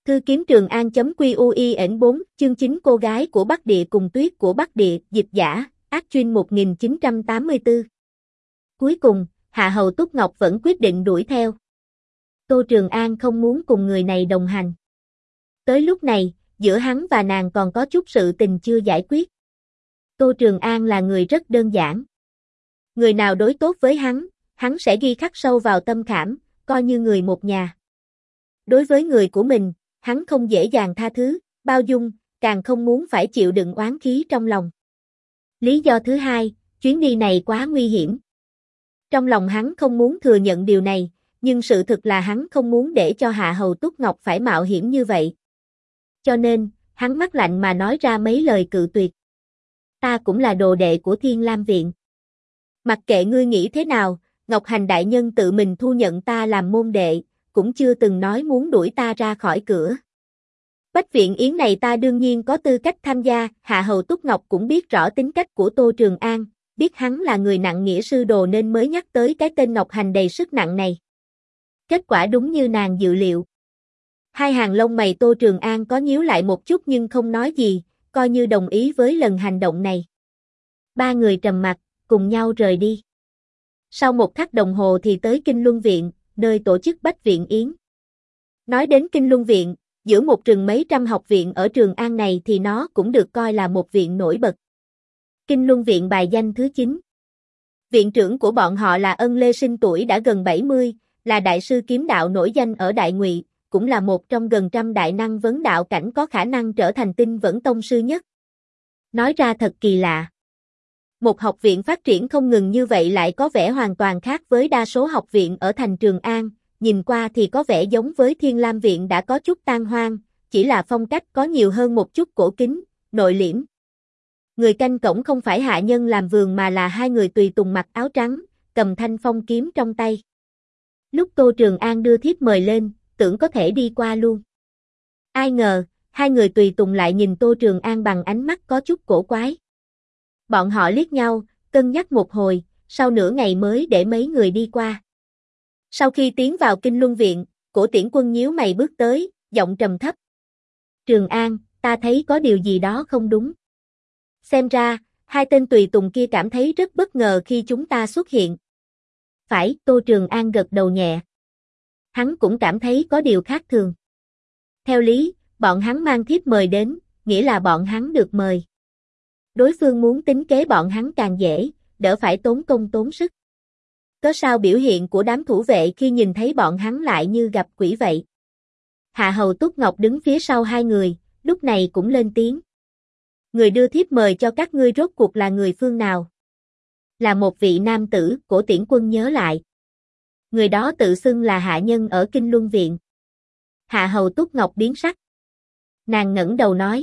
Thư kiếm Trường An.QUIN4, chương 9 cô gái của Bắc Địa cùng tuyết của Bắc Địa, dịch giả, Ác Chuyên 1984. Cuối cùng, Hạ Hầu Túc Ngọc vẫn quyết định đuổi theo. Tô Trường An không muốn cùng người này đồng hành. Tới lúc này, giữa hắn và nàng còn có chút sự tình chưa giải quyết. Tô Trường An là người rất đơn giản. Người nào đối tốt với hắn sẽ ghi khắc sâu vào tâm khảm, coi như người một nhà. Đối với người của mình, hắn không dễ dàng tha thứ, bao dung, càng không muốn phải chịu đựng oán khí trong lòng. Lý do thứ hai, chuyến đi này quá nguy hiểm. Trong lòng hắn không muốn thừa nhận điều này, nhưng sự thực là hắn không muốn để cho Hạ Hầu Túc Ngọc phải mạo hiểm như vậy. Cho nên, hắn mắt lạnh mà nói ra mấy lời cự tuyệt. Ta cũng là đồ đệ của Thiên Lam Viện. Mặc kệ ngươi nghĩ thế nào, Ngọc Hành đại nhân tự mình thu nhận ta làm môn đệ, cũng chưa từng nói muốn đuổi ta ra khỏi cửa. Bách viện yến này ta đương nhiên có tư cách tham gia. Hạ Hầu Túc Ngọc cũng biết rõ tính cách của Tô Trường An, biết hắn là người nặng nghĩa sư đồ nên mới nhắc tới cái tên Ngọc Hành đầy sức nặng này. Kết quả đúng như nàng dự liệu. Hai hàng lông mày Tô Trường An có nhíu lại một chút nhưng không nói gì, coi như đồng ý với lần hành động này. Ba người trầm mặc, cùng nhau rời đi. Sau một khắc đồng hồ thì tới Kinh Luân Viện, nơi tổ chức Bách viện yến. Nói đến Kinh Luân Viện, giữa một rừng mấy trăm học viện ở Trường An này thì nó cũng được coi là một viện nổi bật. Kinh Luân Viện bài danh thứ 9. Viện trưởng của bọn họ là Ân Lê Sinh, tuổi đã gần 70, là đại sư kiếm đạo nổi danh ở Đại Ngụy, cũng là một trong gần trăm đại năng vấn đạo cảnh có khả năng trở thành Tinh Vẫn tông sư nhất. Nói ra thật kỳ lạ. Một học viện phát triển không ngừng như vậy lại có vẻ hoàn toàn khác với đa số học viện ở thành Trường An, nhìn qua thì có vẻ giống với Thiên Lam Viện đã có chút tan hoang, chỉ là phong cách có nhiều hơn một chút cổ kính, nội liễm. Người canh cổng không phải hạ nhân làm vườn mà là hai người tùy tùng mặc áo trắng, cầm thanh phong kiếm trong tay. Lúc Tô Trường An đưa thiếp mời lên, tưởng có thể đi qua luôn. Ai ngờ, hai người tùy tùng lại nhìn Tô Trường An bằng ánh mắt có chút cổ quái. Bọn họ liếc nhau, cân nhắc một hồi, sau nửa ngày mới để mấy người đi qua. Sau khi tiến vào Kinh Luân Viện, Cổ Tiễn Quân nhíu mày bước tới, giọng trầm thấp. Trường An, ta thấy có điều gì đó không đúng. Xem ra, hai tên tùy tùng kia cảm thấy rất bất ngờ khi chúng ta xuất hiện. Phải, Tô Trường An gật đầu nhẹ. Hắn cũng cảm thấy có điều khác thường. Theo lý, bọn hắn mang thiếp mời đến, nghĩa là bọn hắn được mời. Đối phương muốn tính kế bọn hắn càng dễ, đỡ phải tốn công tốn sức. Có sao biểu hiện của đám thủ vệ khi nhìn thấy bọn hắn lại như gặp quỷ vậy? Hạ Hầu Túc Ngọc đứng phía sau hai người, lúc này cũng lên tiếng. Người đưa thiếp mời cho các ngươi rốt cuộc là người phương nào? Là một vị nam tử, Cổ Tiễn Quân nhớ lại. Người đó tự xưng là hạ nhân ở Kinh Luân Viện. Hạ Hầu Túc Ngọc biến sắc. Nàng ngẩng đầu nói.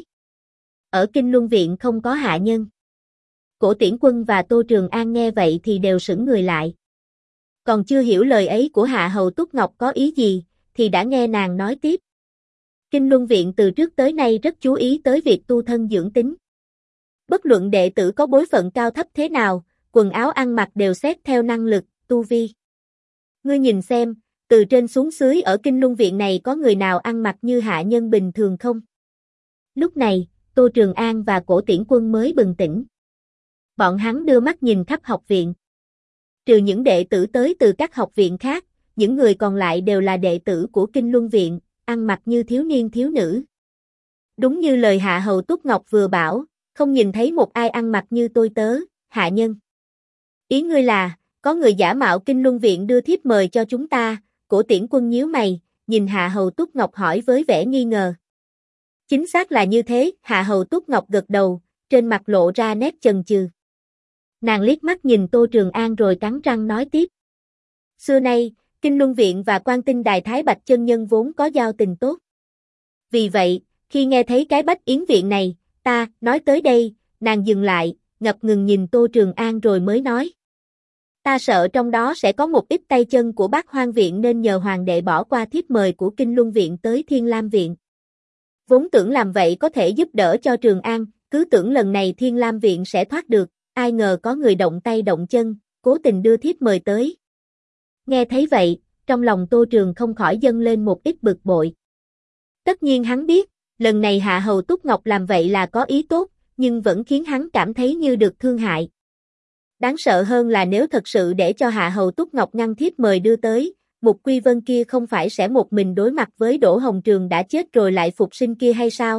Ở Kinh Luân Viện không có hạ nhân. Cổ Tiễn Quân và Tô Trường An nghe vậy thì đều sững người lại. Còn chưa hiểu lời ấy của Hạ Hầu Túc Ngọc có ý gì, thì đã nghe nàng nói tiếp. Kinh Luân Viện từ trước tới nay rất chú ý tới việc tu thân dưỡng tính. Bất luận đệ tử có bối phận cao thấp thế nào, quần áo ăn mặc đều xét theo năng lực, tu vi. Ngươi nhìn xem, từ trên xuống dưới ở Kinh Luân Viện này có người nào ăn mặc như hạ nhân bình thường không? Lúc này, Tô Trường An và Cổ Tiễn Quân mới bừng tỉnh. Bọn hắn đưa mắt nhìn khắp học viện. Trừ những đệ tử tới từ các học viện khác, những người còn lại đều là đệ tử của Kinh Luân Viện, ăn mặc như thiếu niên thiếu nữ. Đúng như lời Hạ Hầu Túc Ngọc vừa bảo, không nhìn thấy một ai ăn mặc như tôi tớ, hạ nhân. Ý ngươi là, có người giả mạo Kinh Luân Viện đưa thiếp mời cho chúng ta? Cổ Tiễn Quân nhíu mày, nhìn Hạ Hầu Túc Ngọc hỏi với vẻ nghi ngờ. Chính xác là như thế, Hạ Hầu Túc Ngọc gật đầu, trên mặt lộ ra nét chần chừ. Nàng liếc mắt nhìn Tô Trường An rồi cắn răng nói tiếp. Xưa nay, Kinh Luân Viện và Quan Tinh Đài Thái Bạch chân nhân vốn có giao tình tốt. Vì vậy, khi nghe thấy cái Bách Yến Viện này, ta, nói tới đây, nàng dừng lại, ngập ngừng nhìn Tô Trường An rồi mới nói. Ta sợ trong đó sẽ có một ít tay chân của Bát Hoang Viện nên nhờ Hoàng đệ bỏ qua thiếp mời của Kinh Luân Viện tới Thiên Lam Viện. Vốn tưởng làm vậy có thể giúp đỡ cho Trường An, cứ tưởng lần này Thiên Lam Viện sẽ thoát được, ai ngờ có người động tay động chân, cố tình đưa thiếp mời tới. Nghe thấy vậy, trong lòng Tô Trường không khỏi dâng lên một ít bực bội. Tất nhiên hắn biết, lần này Hạ Hầu Túc Ngọc làm vậy là có ý tốt, nhưng vẫn khiến hắn cảm thấy như được thương hại. Đáng sợ hơn là nếu thật sự để cho Hạ Hầu Túc Ngọc ngăn thiếp mời đưa tới, Mục Quy Vân kia không phải sẽ một mình đối mặt với Đỗ Hồng Trường đã chết rồi lại phục sinh kia hay sao?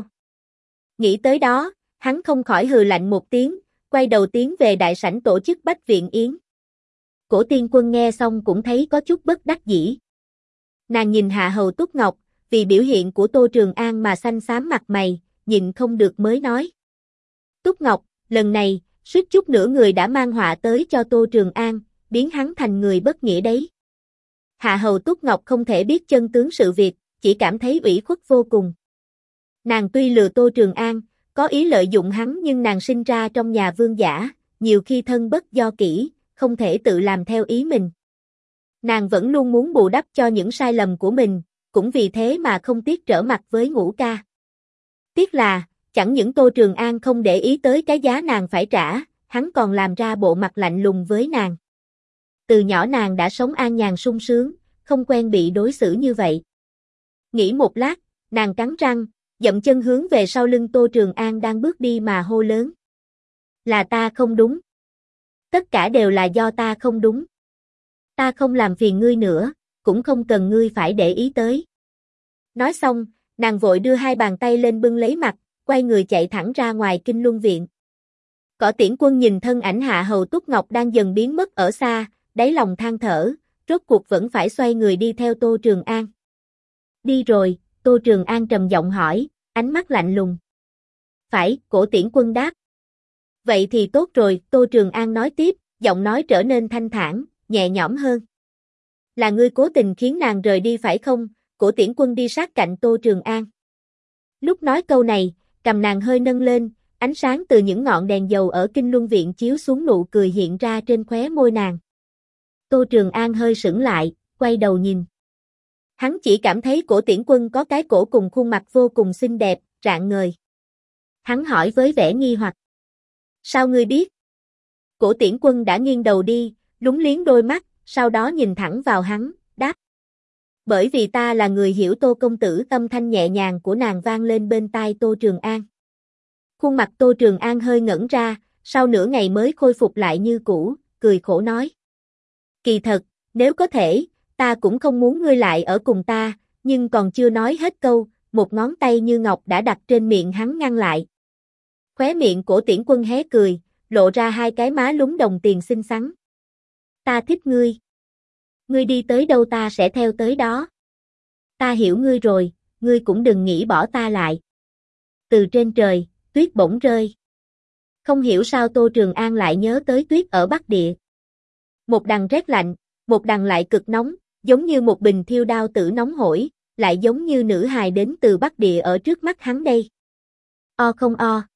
Nghĩ tới đó, hắn không khỏi hừ lạnh một tiếng, quay đầu tiến về đại sảnh tổ chức Bách Viện Yến. Cổ Tiên Quân nghe xong cũng thấy có chút bất đắc dĩ. Nàng nhìn Hạ Hầu Túc Ngọc, vì biểu hiện của Tô Trường An mà xanh xám mặt mày, nhịn không được mới nói. Túc Ngọc, lần này, suýt chút nữa người đã mang họa tới cho Tô Trường An, biến hắn thành người bất nghĩa đấy. Hạ Hầu Túc Ngọc không thể biết chân tướng sự việc, chỉ cảm thấy ủy khuất vô cùng. Nàng tuy lừa Tô Trường An, có ý lợi dụng hắn nhưng nàng sinh ra trong nhà vương giả, nhiều khi thân bất do kỹ, không thể tự làm theo ý mình. Nàng vẫn luôn muốn bù đắp cho những sai lầm của mình, cũng vì thế mà không tiếc trở mặt với Ngũ Ca. Tiếc là, chẳng những Tô Trường An không để ý tới cái giá nàng phải trả, hắn còn làm ra bộ mặt lạnh lùng với nàng. Từ nhỏ nàng đã sống an nhàn sung sướng, không quen bị đối xử như vậy. Nghĩ một lát, nàng cắn răng, dậm chân hướng về sau lưng Tô Trường An đang bước đi mà hô lớn. Là ta không đúng. Tất cả đều là do ta không đúng. Ta không làm phiền ngươi nữa, cũng không cần ngươi phải để ý tới. Nói xong, nàng vội đưa hai bàn tay lên bưng lấy mặt, quay người chạy thẳng ra ngoài Kinh Luân Viện. Cỏ Tiễn Quân nhìn thân ảnh Hạ Hầu Túc Ngọc đang dần biến mất ở xa, đáy lòng than thở, rốt cuộc vẫn phải xoay người đi theo Tô Trường An. Đi rồi, Tô Trường An trầm giọng hỏi, ánh mắt lạnh lùng. Phải, Cổ Tiễn Quân đáp. Vậy thì tốt rồi, Tô Trường An nói tiếp, giọng nói trở nên thanh thản, nhẹ nhõm hơn. Là ngươi cố tình khiến nàng rời đi phải không? Cổ Tiễn Quân đi sát cạnh Tô Trường An. Lúc nói câu này, cầm nàng hơi nâng lên, ánh sáng từ những ngọn đèn dầu ở Kinh Luân Viện chiếu xuống nụ cười hiện ra trên khóe môi nàng. Tô Trường An hơi sững lại, quay đầu nhìn. Hắn chỉ cảm thấy Cổ Tiễn Quân có cái cổ cùng khuôn mặt vô cùng xinh đẹp, rạng ngời. Hắn hỏi với vẻ nghi hoặc. Sao ngươi biết? Cổ Tiễn Quân đã nghiêng đầu đi, lúng liếng đôi mắt, sau đó nhìn thẳng vào hắn, đáp. Bởi vì ta là người hiểu Tô công tử, âm thanh nhẹ nhàng của nàng vang lên bên tai Tô Trường An. Khuôn mặt Tô Trường An hơi ngẩn ra, sau nửa ngày mới khôi phục lại như cũ, cười khổ nói. Kỳ thật, nếu có thể, ta cũng không muốn ngươi lại ở cùng ta, nhưng còn chưa nói hết câu, một ngón tay như ngọc đã đặt trên miệng hắn ngăn lại. Khóe miệng Cổ Tiễn Quân hé cười, lộ ra hai cái má lúm đồng tiền xinh xắn. Ta thích ngươi. Ngươi đi tới đâu ta sẽ theo tới đó. Ta hiểu ngươi rồi, ngươi cũng đừng nghĩ bỏ ta lại. Từ trên trời, tuyết bỗng rơi. Không hiểu sao Tô Trường An lại nhớ tới tuyết ở Bắc Địa. Một đằng rét lạnh, một đằng lại cực nóng, giống như một bình thiêu đao tử nóng hổi, lại giống như nữ hài đến từ Bắc Địa ở trước mắt hắn đây. O không o.